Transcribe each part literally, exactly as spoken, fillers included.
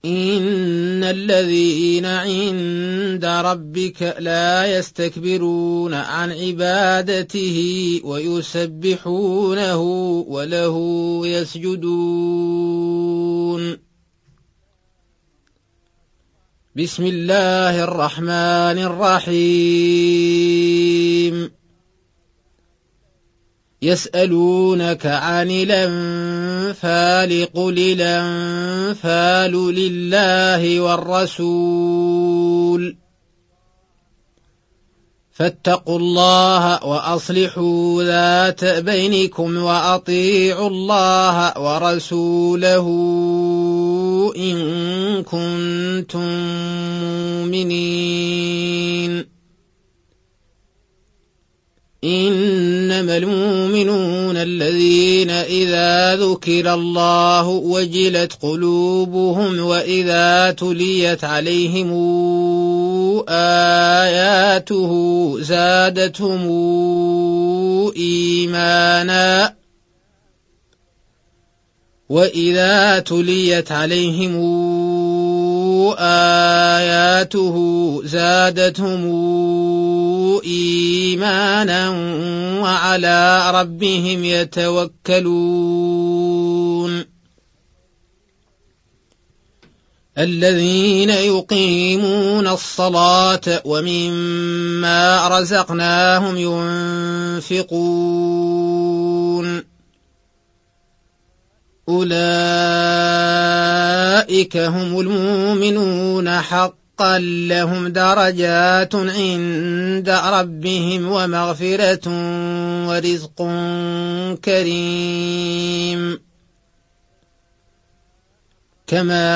إن الذين عند ربك لا يستكبرون عن عبادته ويسبحونه وله يسجدون. بسم الله الرحمن الرحيم. يسألونك عن الأنفال قل الأنفال لله والرسول فاتقوا الله وأصلحوا ذات بينكم وأطيعوا الله ورسوله إن كنتم مؤمنين. إنما المؤمنون الذين إذا ذكر الله وجلت قلوبهم وإذا تليت عليهم آياته زادتهم إيمانا وإذا تليت عليهم آياته زادتهم إيمانا وعلى ربهم يتوكلون. الذين يقيمون الصلاة ومما رزقناهم ينفقون أولئك هم المؤمنون حقا لهم درجات عند ربهم ومغفرة ورزق كريم. كما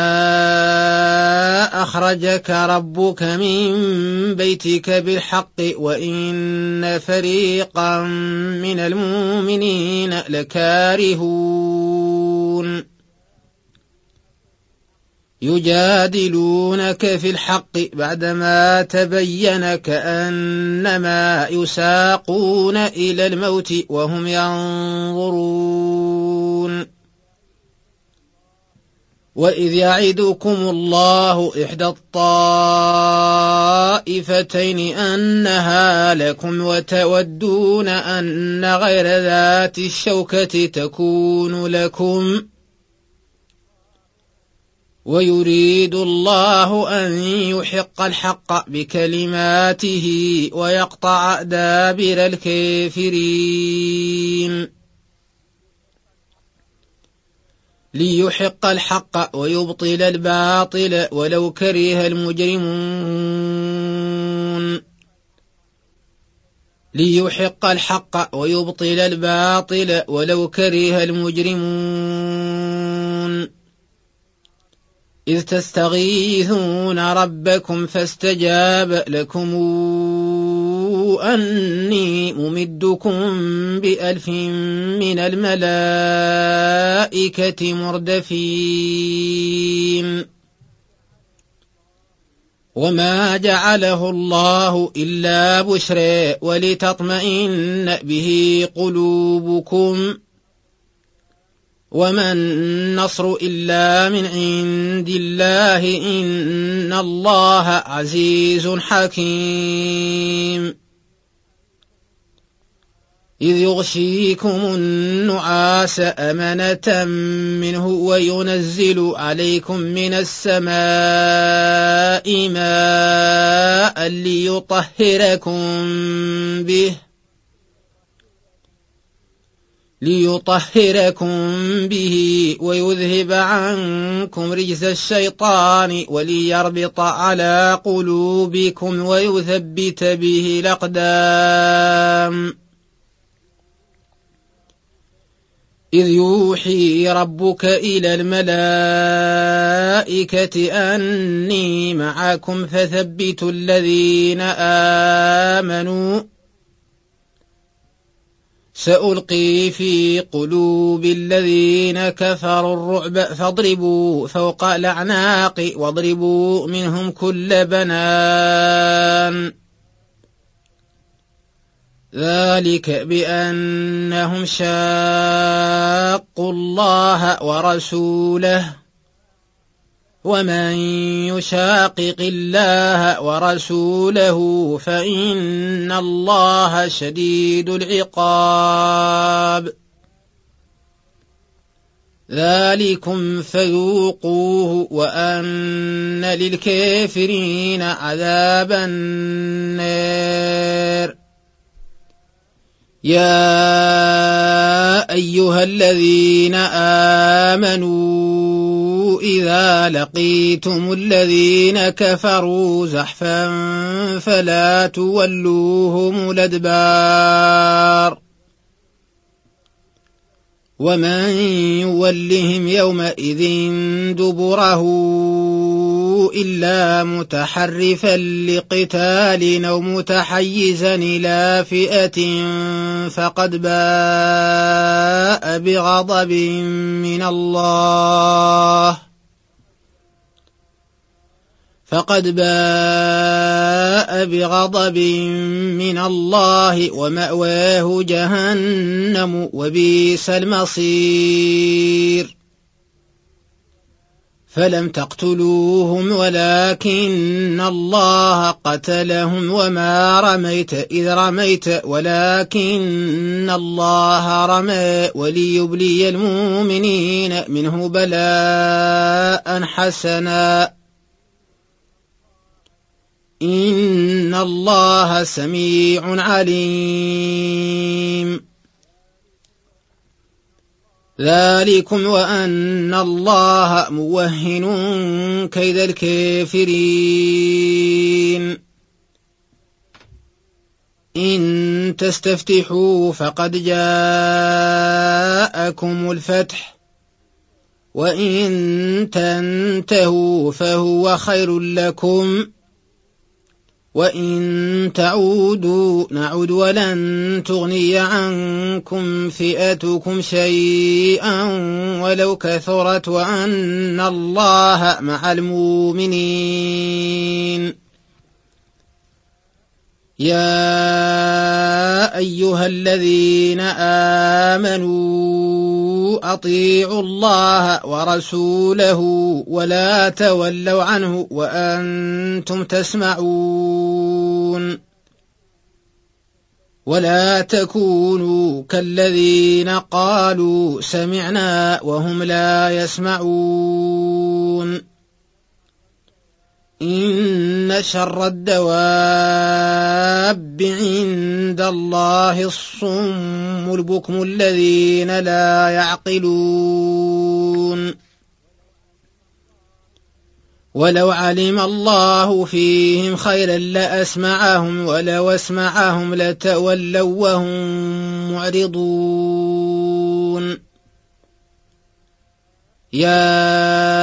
أخرجك ربك من بيتك بالحق وإن فريقا من المؤمنين لكارهون يجادلونك في الحق بعدما تبين كأنما يساقون إلى الموت وهم ينظرون. وإذ يعدكم الله إحدى الطائفتين أنها لكم وتودون أن غير ذات الشوكة تكون لكم ويريد الله أن يحق الحق بكلماته ويقطع دابر الكافرين ليحق الحق ويبطل الباطل ولو كره المجرمون ليحق الحق ويبطل الباطل ولو كره المجرمون. إذ تستغيثون ربكم فاستجاب لكم أني ممدكم بألف من الملائكة مردفين. وما جعله الله إلا بشرى ولتطمئن به قلوبكم وما النصر إلا من عند الله إن الله عزيز حكيم. إذ يغشيكم النعاس أمنة منه وينزل عليكم من السماء ماء ليطهركم به ليطهركم به ويذهب عنكم رجز الشيطان وليربط على قلوبكم ويثبت به الأقدام. إذ يوحي ربك إلى الملائكة أني معكم فثبتوا الذين آمنوا سألقي في قلوب الذين كفروا الرعب فاضربوا فوق الأعناق واضربوا منهم كل بنان ذلك بأنهم شاقوا الله ورسوله ومن يشاقق الله ورسوله فإن الله شديد العقاب. ذلكم فذوقوه وأن للكافرين عذاب النار. يا أيها الذين آمنوا إذا لقيتم الذين كفروا زحفا فلا تولوهم الأدبار ومن يولهم يومئذ دبره إلا متحرفا لقتال أو متحيزا إلى فئة فقد باء بغضب من الله فقد باء بغضب من الله ومأواه جهنم وبئس المصير. فلم تقتلوهم ولكن الله قتلهم وما رميت إذ رميت ولكن الله رمى وليبلي المؤمنين منه بلاء حسنا إن الله سميع عليم. ذلكم وأن الله موهن كيد الكافرين. إن تستفتحوا فقد جاءكم الفتح وإن تنتهوا فهو خير لكم وإن تعودوا نعد ولن تغني عنكم فئتكم شيئا ولو كثرت وأن الله مع المؤمنين. يا أيها الذين آمنوا أطيعوا الله ورسوله ولا تولوا عنه وأنتم تسمعون ولا تكونوا كالذين قالوا سمعنا وهم لا يسمعون. إن شر الدواب عند الله الصم البكم الذين لا يعقلون. ولو علم الله فيهم خيرا لأسمعهم ولو أسمعهم لتولوا وهم معرضون. يا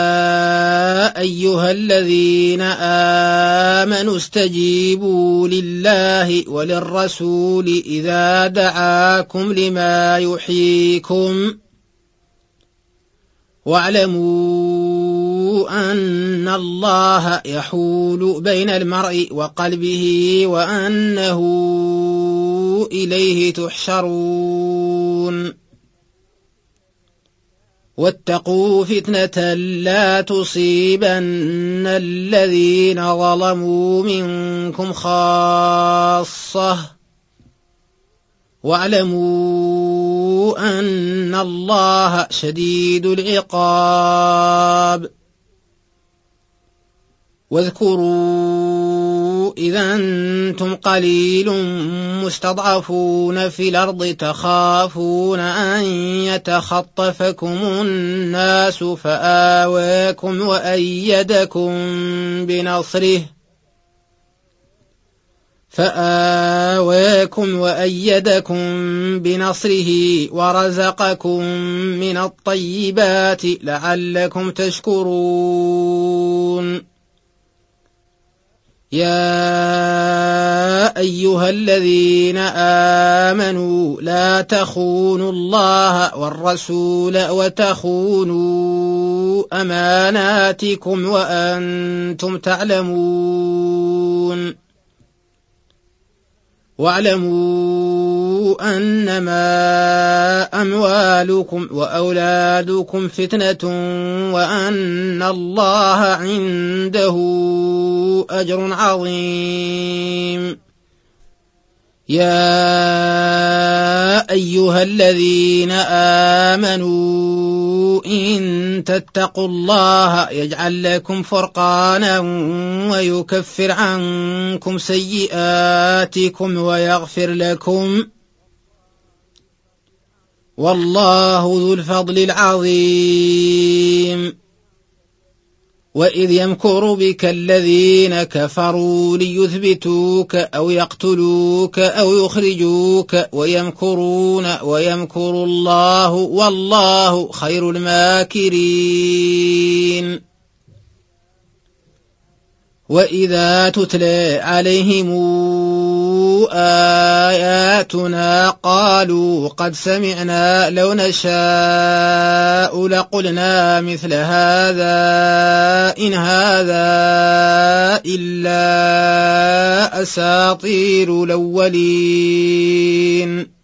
أيها الذين آمنوا استجيبوا لله وللرسول إذا دعاكم لما يحييكم واعلموا أن الله يحول بين المرء وقلبه وأنه إليه تحشرون. واتقوا فتنة لا تصيبن الذين ظلموا منكم خاصة واعلموا أن الله شديد العقاب. واذكروا إذا أنتم قليل مستضعفون في الأرض تخافون أن يتخطفكم الناس فآواكم وأيدكم بنصره فآواكم وأيدكم بنصره ورزقكم من الطيبات لعلكم تشكرون. يا أيها الذين آمنوا لا تخونوا الله والرسول وتخونوا أماناتكم وأنتم تعلمون. واعلموا أنما أموالكم وأولادكم فتنة وأن الله عنده أجر عظيم. يا أيها الذين آمنوا إن تتقوا الله يجعل لكم فرقانا ويكفر عنكم سيئاتكم ويغفر لكم، والله ذو الفضل العظيم. وإذ يمكر بك الذين كفروا ليثبتوك أو يقتلوك أو يخرجوك ويمكرون ويمكر الله والله خير الماكرين. وإذا تتلى عليهم آياتنا قالوا قد سمعنا لو نشاء لقلنا مثل هذا إن هذا إلا أساطير الأولين.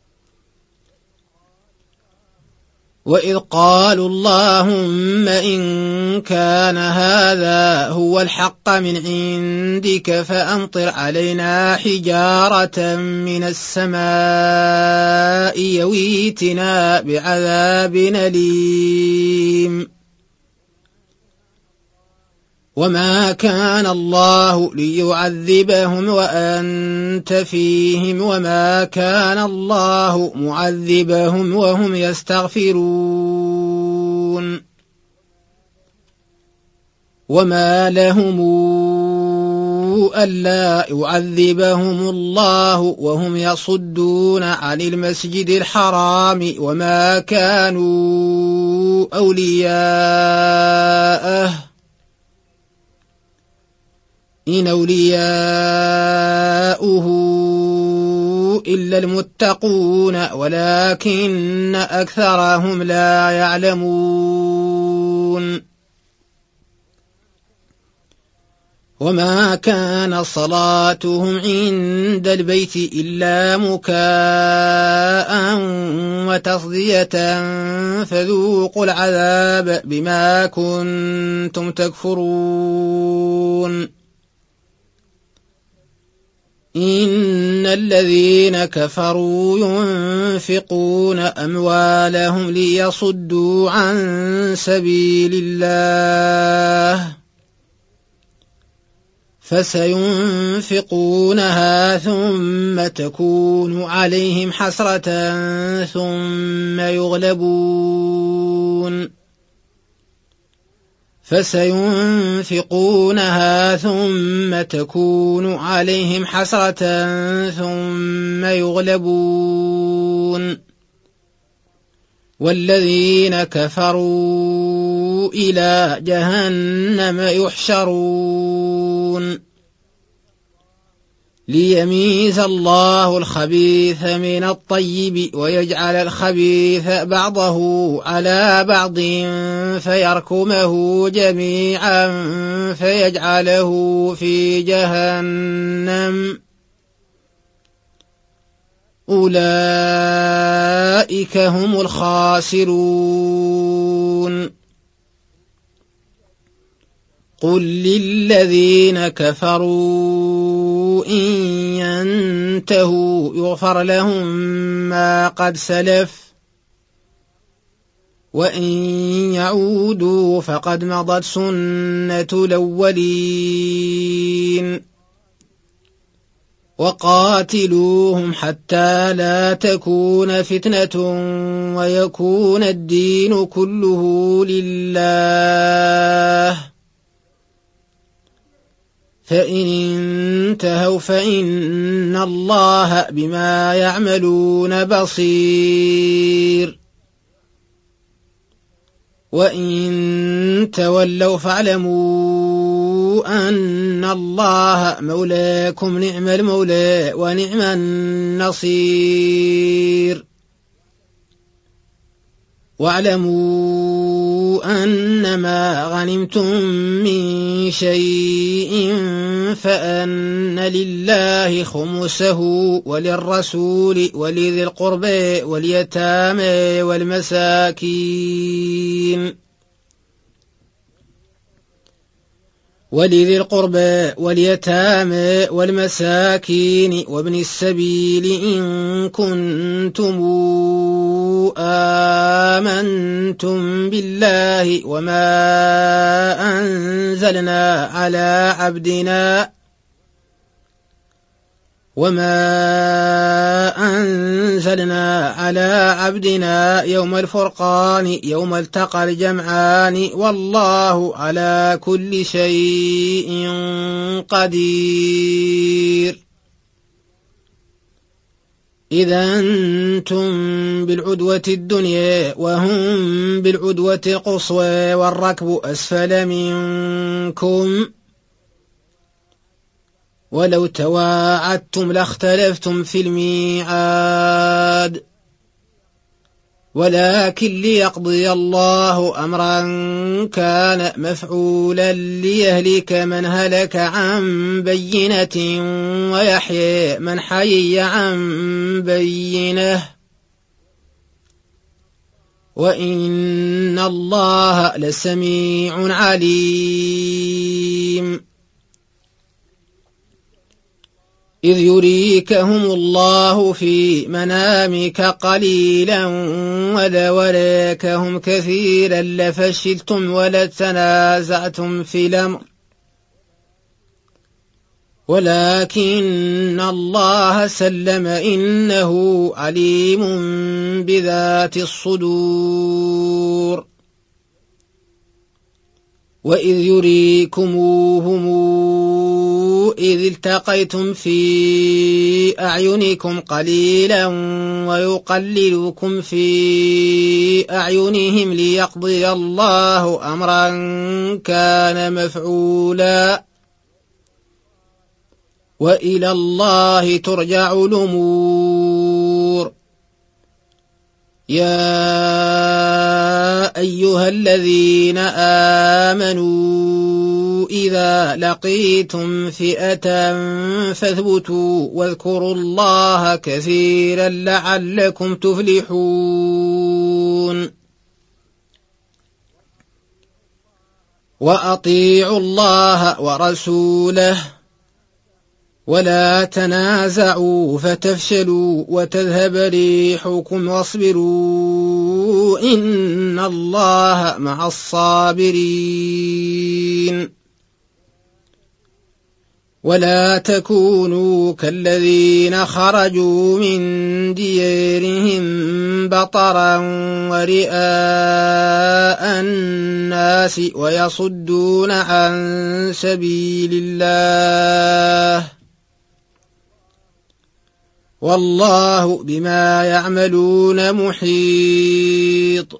وإذ قالوا اللهم إن كان هذا هو الحق من عندك فأمطر علينا حجارة من السماء يويتنا بعذاب أليم. وما كان الله ليعذبهم وأنت فيهم وما كان الله معذبهم وهم يستغفرون. وما لهم ألا يعذبهم الله وهم يصدون عن المسجد الحرام وما كانوا أولياءه إن أولياؤه إلا المتقون ولكن أكثرهم لا يعلمون. وما كان صلاتهم عند البيت إلا مكاء وتصدية فذوقوا العذاب بما كنتم تكفرون. إن الذين كفروا ينفقون أموالهم ليصدوا عن سبيل الله فسينفقونها ثم تكون عليهم حسرة ثم يغلبون فسينفقونها ثم تكون عليهم حسرة ثم يغلبون والذين كفروا إلى جهنم يحشرون ليميز الله الخبيث من الطيب ويجعل الخبيث بعضه على بعض فيركمه جميعا فيجعله في جهنم أولئك هم الخاسرون. قل للذين كفروا إن ينتهوا يغفر لهم ما قد سلف وإن يعودوا فقد مضت سنة الأولين. وقاتلوهم حتى لا تكون فتنة ويكون الدين كله لله فإن انتهوا فإن الله بما يعملون بصير وإن تولوا فاعلموا أن الله مولاكم نعم المولى ونعم النصير. واعلموا أنما غنمتم من شيء فأن لله خمسه وللرسول ولذي القربى واليتامى والمساكين ولذي القربى واليتامى والمساكين وابن السبيل إن كنتم آمنتم بالله وما أنزلنا على عبدنا وما أنزلنا على عبدنا يوم الفرقان يوم التقى الجمعان والله على كل شيء قدير. إذا أنتم بالعدوة الدنيا وهم بالعدوة القصوى والركب أسفل منكم ولو تواعدتم لاختلفتم في الميعاد ولكن ليقضي الله أمرا كان مفعولا ليهلك من هلك عن بينة ويحيى من حي عن بينة وإن الله لسميع عليم. إذ يريكهم الله في منامك قليلا ولوراكهم كثيرا لفشلتم ولتنازعتم في الأمر ولكن الله سلم إنه عليم بذات الصدور. وإذ يريكموهم إذ التقيتم في أعينكم قليلا ويقللكم في أعينهم ليقضي الله أمرا كان مفعولا وإلى الله ترجع الأمور. يا أيها الذين آمنوا إذا لقيتم فئة فاثبتوا واذكروا الله كثيرا لعلكم تفلحون. وأطيعوا الله ورسوله ولا تنازعوا فتفشلوا وتذهب ريحكم واصبروا إن الله مع الصابرين. ولا تكونوا كالذين خرجوا من ديارهم بطرا ورئاء الناس ويصدون عن سبيل الله والله بما يعملون محيط.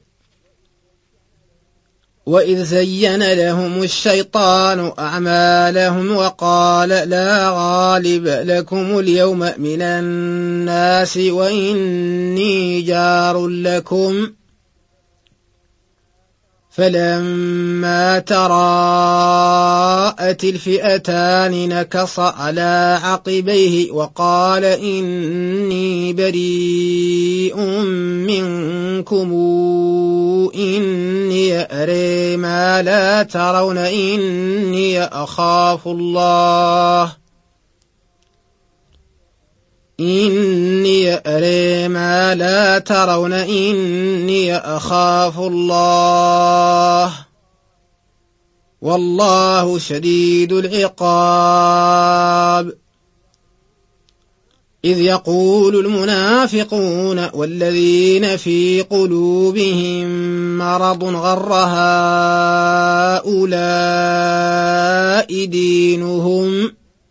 وإذ زين لهم الشيطان أعمالهم وقال لا غالب لكم اليوم من الناس وإني جار لكم فلما تراءت الفئتان نكص على عقبيه وقال إني بريء منكم إني أرى ما لا ترون إني أخاف الله إني أرى ما لا ترون إني أخاف الله والله شديد العقاب. إذ يقول المنافقون والذين في قلوبهم مرض غر هؤلاء دينهم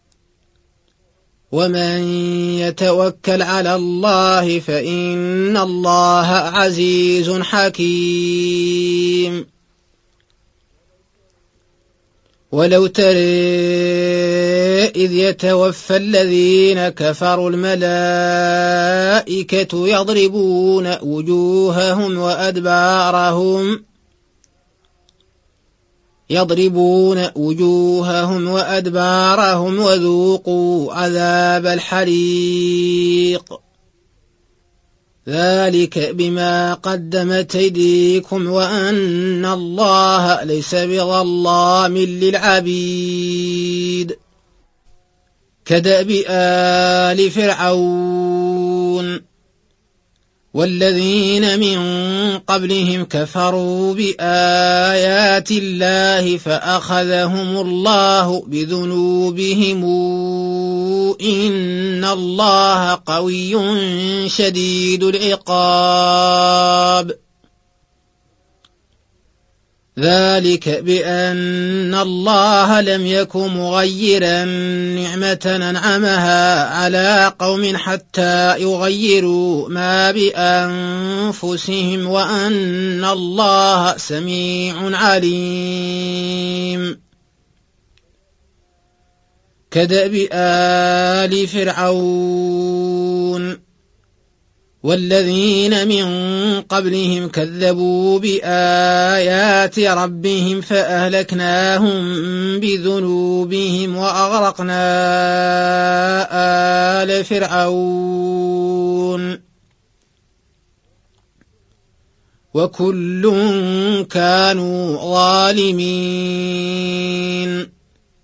ومن يتوكل على الله فإن الله عزيز حكيم. ولو ترى إذ يتوفى الذين كفروا الملائكة يضربون وجوههم وأدبارهم يضربون وجوههم وأدبارهم وذوقوا عذاب الحريق ذلك بما قدمت أيديكم وأن الله ليس بظلام للعبيد كدأب آل فرعون والذين من قبلهم كفروا بآيات الله فأخذهم الله بذنوبهم إن الله قوي شديد العقاب ذلك بأن الله لم يكن مغيرا نعمة أنعمها على قوم حتى يغيروا ما بأنفسهم وأن الله سميع عليم كدأب آل فرعون والذين من قبلهم كذبوا بآيات ربهم فأهلكناهم بذنوبهم وأغرقنا آل فرعون وكل كانوا ظالمين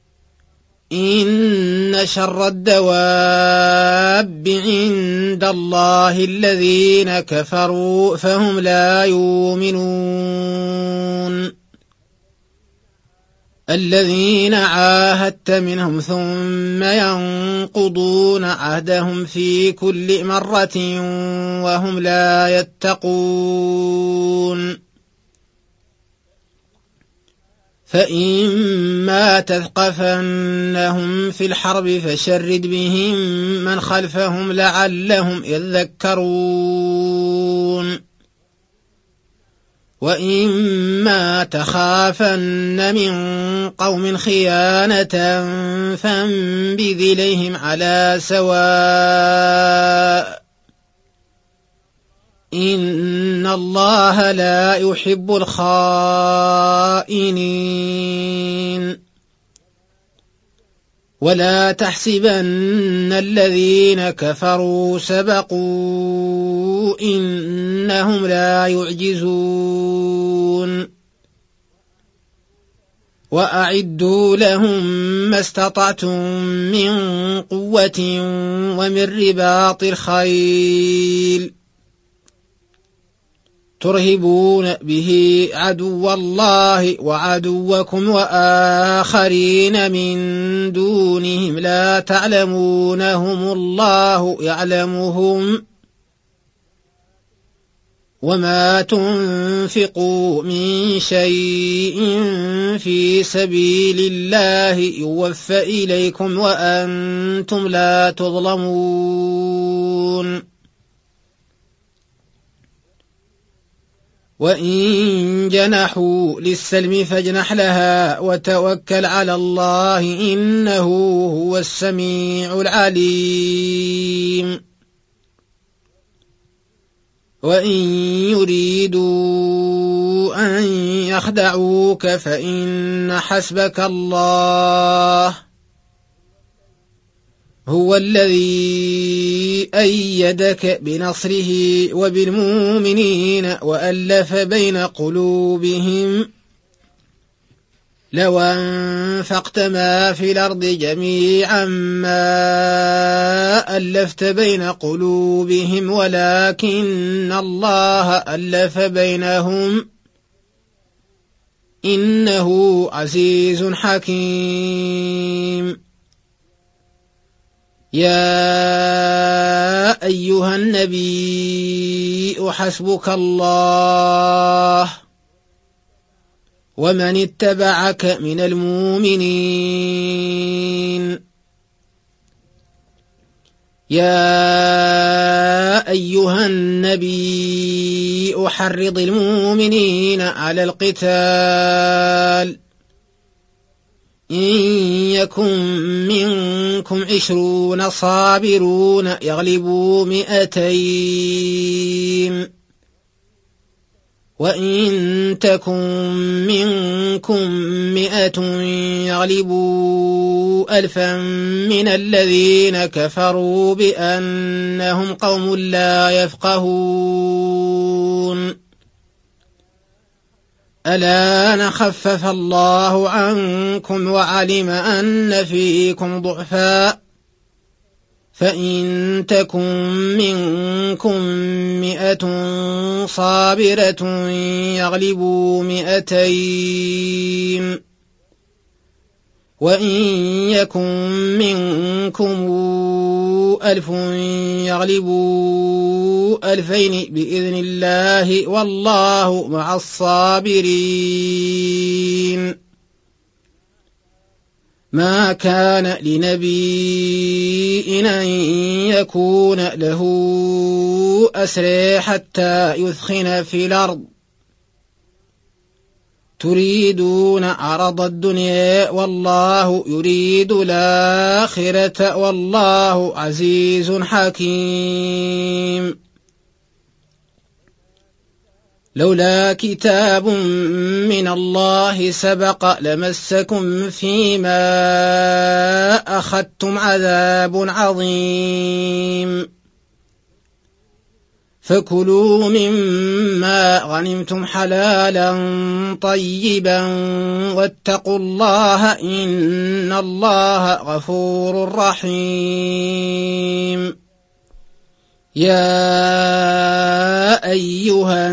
إن شر الدواب عند الله الذين كفروا فهم لا يؤمنون الذين عاهدت منهم ثم ينقضون عهدهم في كل مرة وهم لا يتقون فإما تثقفنهم في الحرب فشرد بهم من خلفهم لعلهم يذكرون وإما تخافن من قوم خيانة فانبذ إليهم على سواء إن الله لا يحب الخائنين ولا تحسبن الذين كفروا سبقوا إنهم لا يعجزون وأعدوا لهم ما استطعتم من قوة ومن رباط الخيل ترهبون به عدو الله وعدوكم وآخرين من دونهم لا تعلمونهم الله يعلمهم وما تنفقوا من شيء في سبيل الله يوفى إليكم وأنتم لا تظلمون وإن جنحوا للسلم فاجنح لها وتوكل على الله إنه هو السميع العليم وإن يريدوا أن يخدعوك فإن حسبك الله هو الذي أيدك بنصره وبالمؤمنين وألف بين قلوبهم لو أنفقت ما في الأرض جميعا ما ألفت بين قلوبهم ولكن الله ألف بينهم إنه عزيز حكيم يا أيها النبي حسبك الله ومن اتبعك من المؤمنين يا أيها النبي حرض المؤمنين على القتال إن يكن منكم عشرون صابرون يغلبوا مئتين وإن تكن منكم مئة يغلبوا ألفا من الذين كفروا بأنهم قوم لا يفقهون الآن خفف الله عنكم وعلم أن فيكم ضعفا فإن تكن منكم مئة صابرة يغلبوا مئتين وإن يكن منكم ألف يغلبوا ألفين بإذن الله والله مع الصابرين ما كان لنبي أن يكون له أسرى حتى يثخن في الأرض تريدون عرض الدنيا والله يريد الآخرة والله عزيز حكيم لولا كتاب من الله سبق لمسكم فيما أخذتم عذاب عظيم فكلوا مما غنمتم حلالا طيبا واتقوا الله إن الله غفور رحيم يا أيها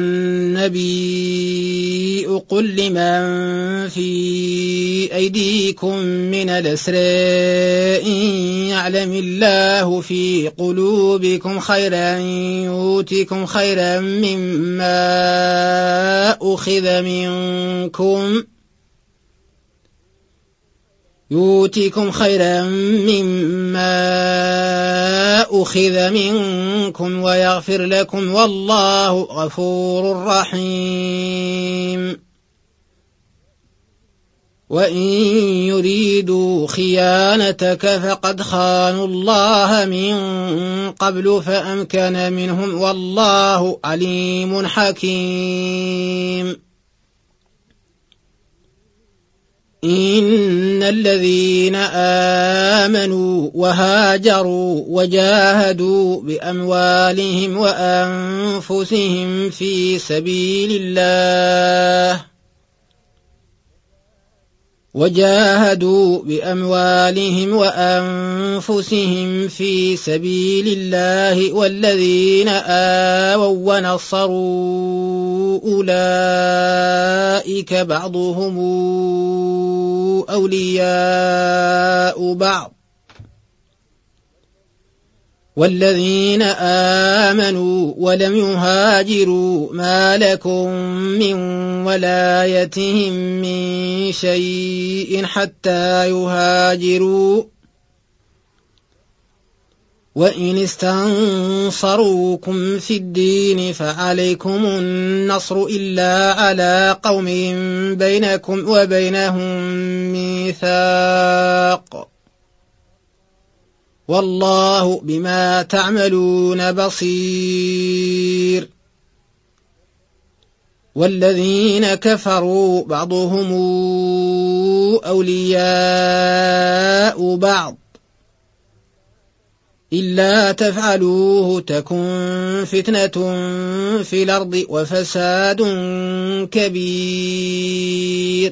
النبي قل لمن في أيديكم من الأسرى إن يعلم الله في قلوبكم خيرا يؤتكم خيرا مما أخذ منكم يؤتكم خيرا مما أخذ منكم ويغفر لكم والله غفور رحيم وإن يريدوا خيانتك فقد خانوا الله من قبل فأمكن منهم والله عليم حكيم إن الذين آمنوا وهاجروا وجاهدوا بأموالهم وأنفسهم في سبيل الله وجاهدوا بأموالهم وأنفسهم في سبيل الله والذين آووا ونصروا أولئك بعضهم أولياء بعض والذين آمنوا ولم يهاجروا ما لكم من ولايتهم من شيء حتى يهاجروا وإن استنصروكم في الدين فعليكم النصر إلا على قوم بينكم وبينهم ميثاق والله بما تعملون بصير والذين كفروا بعضهم أولياء بعض إلا تفعلوه تكن فتنة في الأرض وفساد كبير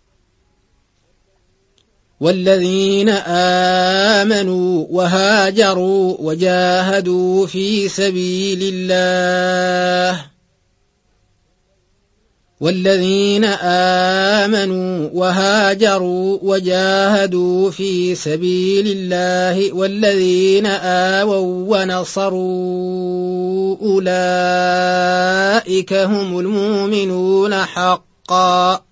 والذين آمنوا وهاجروا وجاهدوا في سبيل الله والذين آمنوا وهاجروا وجاهدوا في سبيل الله والذين آووا ونصروا أولئك هم المؤمنون حقا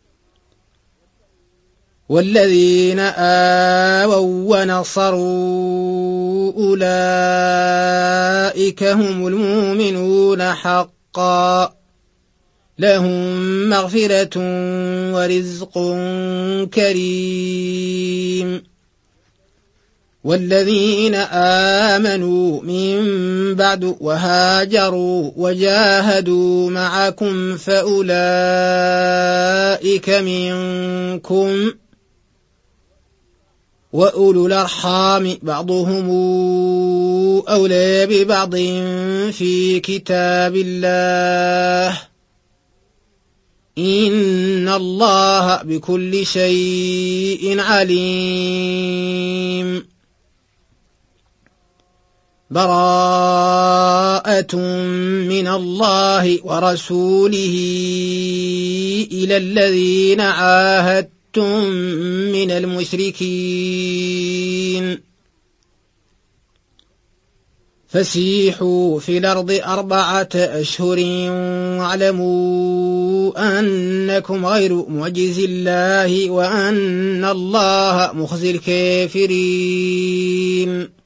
والذين آووا ونصروا أولئك هم المؤمنون حقا لهم مغفرة ورزق كريم. والذين آمنوا من بعد وهاجروا وجاهدوا معكم فأولئك منكم، وأولو الأرحام بعضهم أولى ببعض في كتاب الله، إن الله بكل شيء عليم. براءة من الله ورسوله إلى الذين عاهدتم من المشركين، فسيحوا في الأرض أربعة أشهر واعلموا أنكم غير معجز الله وأن الله مخزي الكافرين.